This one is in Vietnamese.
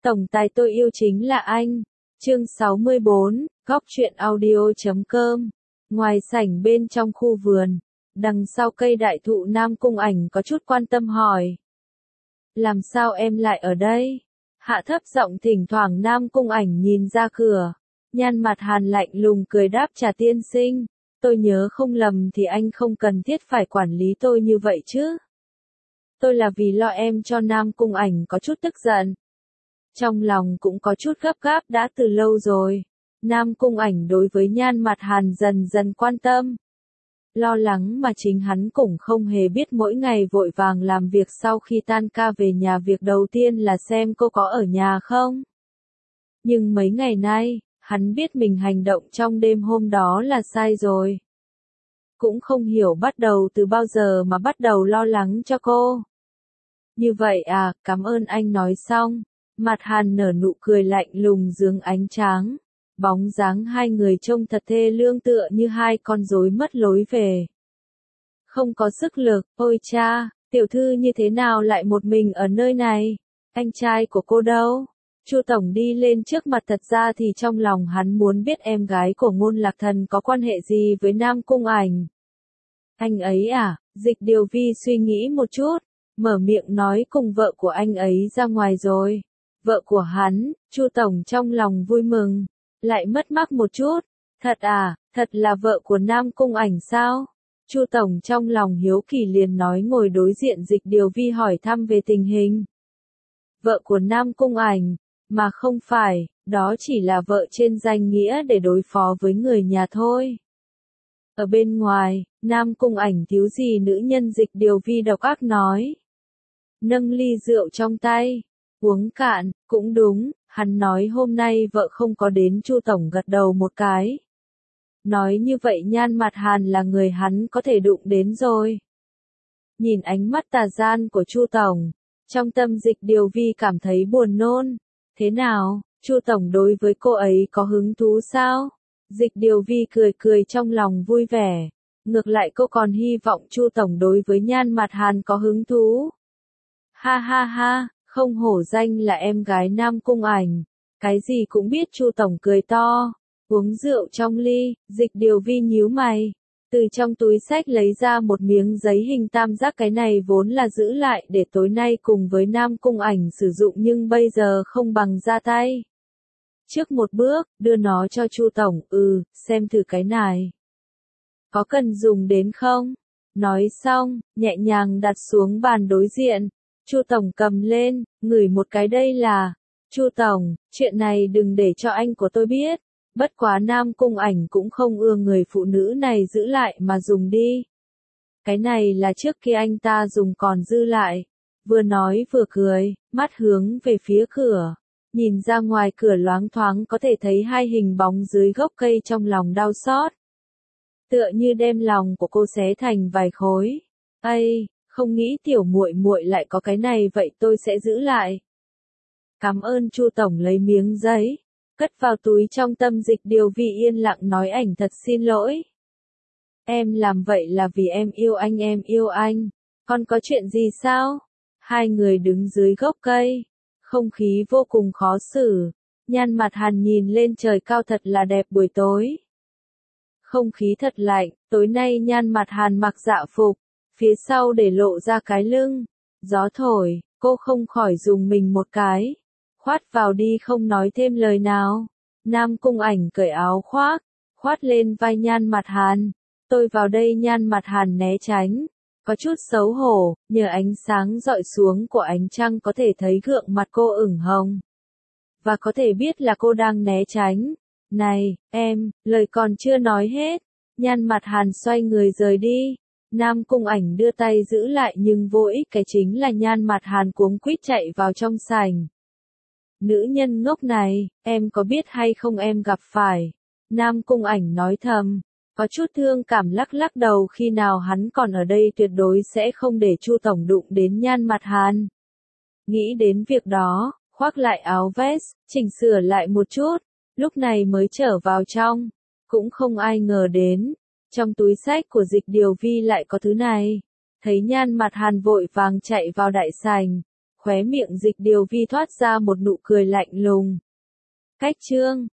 Tổng tài tôi yêu chính là anh. Chương 64, Góc truyện audio.com. Ngoài sảnh bên trong khu vườn, đằng sau cây đại thụ Nam Cung Ảnh có chút quan tâm hỏi. Làm sao em lại ở đây? Hạ thấp giọng thỉnh thoảng Nam Cung Ảnh nhìn ra cửa. Nhan mặt Hàn lạnh lùng cười đáp Trà tiên sinh. Tôi nhớ không lầm thì anh không cần thiết phải quản lý tôi như vậy chứ. Tôi là vì lo em cho Nam Cung Ảnh có chút tức giận. Trong lòng cũng có chút gấp gáp đã từ lâu rồi. Nam Cung Ảnh đối với Nhan mặt Hàn dần dần quan tâm. Lo lắng mà chính hắn cũng không hề biết mỗi ngày vội vàng làm việc sau khi tan ca về nhà việc đầu tiên là xem cô có ở nhà không. Nhưng mấy ngày nay, hắn biết mình hành động trong đêm hôm đó là sai rồi. Cũng không hiểu bắt đầu từ bao giờ mà bắt đầu lo lắng cho cô. Như vậy à, cảm ơn anh nói xong. Mặt Hàn nở nụ cười lạnh lùng dưới ánh trắng. Bóng dáng hai người trông thật thê lương tựa như hai con rối mất lối về. Không có sức lực, ôi cha, tiểu thư như thế nào lại một mình ở nơi này? Anh trai của cô đâu? Chu Tổng đi lên trước mặt, thật ra thì trong lòng hắn muốn biết em gái của Ngôn Lạc Thần có quan hệ gì với Nam Cung Ảnh. Anh ấy à? Dịch Điều Vi suy nghĩ một chút, mở miệng nói cùng vợ của anh ấy ra ngoài rồi. Vợ của hắn, Chu Tổng trong lòng vui mừng, lại mất mát một chút. Thật à, thật là vợ của Nam Cung Ảnh sao? Chu Tổng trong lòng hiếu kỳ liền nói ngồi đối diện Dịch Điều Vi hỏi thăm về tình hình. Vợ của Nam Cung Ảnh, mà không phải, đó chỉ là vợ trên danh nghĩa để đối phó với người nhà thôi. Ở bên ngoài, Nam Cung Ảnh thiếu gì nữ nhân, Dịch Điều Vi độc ác nói. Nâng ly rượu trong tay, uống cạn, cũng đúng, hắn nói hôm nay vợ không có đến. Chu Tổng gật đầu một cái. Nói như vậy Nhan mặt Hàn là người hắn có thể đụng đến rồi. Nhìn ánh mắt tà gian của Chu Tổng, trong tâm Dịch Điều Vi cảm thấy buồn nôn. Thế nào, Chu Tổng đối với cô ấy có hứng thú sao? Dịch Điều Vi cười cười trong lòng vui vẻ. Ngược lại cô còn hy vọng Chu Tổng đối với Nhan mặt Hàn có hứng thú. Ha ha ha, không hổ danh là em gái Nam Cung Ảnh. Cái gì cũng biết. Chu Tổng cười to. Uống rượu trong ly, Dịch Điều Vi nhíu mày. Từ trong túi xách lấy ra một miếng giấy hình tam giác, cái này vốn là giữ lại để tối nay cùng với Nam Cung Ảnh sử dụng nhưng bây giờ không bằng ra tay. Trước một bước, đưa nó cho Chu Tổng, xem thử cái này. Có cần dùng đến không? Nói xong, nhẹ nhàng đặt xuống bàn đối diện. Chu Tổng cầm lên, ngửi một cái, đây là. Chu Tổng, chuyện này đừng để cho anh của tôi biết. Bất quá Nam Cung Ảnh cũng không ưa người phụ nữ này giữ lại mà dùng đi. Cái này là trước khi anh ta dùng còn dư lại. Vừa nói vừa cười, mắt hướng về phía cửa. Nhìn ra ngoài cửa loáng thoáng có thể thấy hai hình bóng dưới gốc cây, trong lòng đau xót. Tựa như đem lòng của cô xé thành vài khối. Ây, không nghĩ tiểu muội muội lại có cái này, vậy tôi sẽ giữ lại. Cảm ơn. Chu Tổng lấy miếng giấy, cất vào túi trong tâm. Dịch Điều Vi yên lặng nói, Ảnh thật xin lỗi. Em làm vậy là vì em yêu anh, em yêu anh. Còn có chuyện gì sao? Hai người đứng dưới gốc cây. Không khí vô cùng khó xử. Nhan mặt Hàn nhìn lên trời cao, thật là đẹp buổi tối. Không khí thật lạnh, tối nay Nhan mặt Hàn mặc dạ phục, phía sau để lộ ra cái lưng. Gió thổi, cô không khỏi dùng mình một cái. Khoát vào đi, không nói thêm lời nào. Nam Cung Ảnh cởi áo khoác, khoát lên vai Nhan mặt Hàn. Tôi vào đây. Nhan mặt Hàn né tránh, có chút xấu hổ, nhờ ánh sáng dọi xuống của ánh trăng có thể thấy gương mặt cô ửng hồng. Và có thể biết là cô đang né tránh. Này, em, lời còn chưa nói hết. Nhan mặt Hàn xoay người rời đi. Nam Cung Ảnh đưa tay giữ lại nhưng vô ích, cái chính là Nhan mặt Hàn cuống quýt chạy vào trong sảnh. Nữ nhân ngốc này, em có biết hay không em gặp phải. Nam Cung Ảnh nói thầm, có chút thương cảm lắc lắc đầu, khi nào hắn còn ở đây tuyệt đối sẽ không để Chu Tổng đụng đến Nhan mặt Hàn. Nghĩ đến việc đó, khoác lại áo vest, chỉnh sửa lại một chút, lúc này mới trở vào trong. Cũng không ai ngờ đến, trong túi xách của Dịch Điều Vi lại có thứ này. Thấy Nhan mặt Hàn vội vàng chạy vào đại sảnh, Khóe miệng Dịch Điều Vi thoát ra một nụ cười lạnh lùng. Cách chương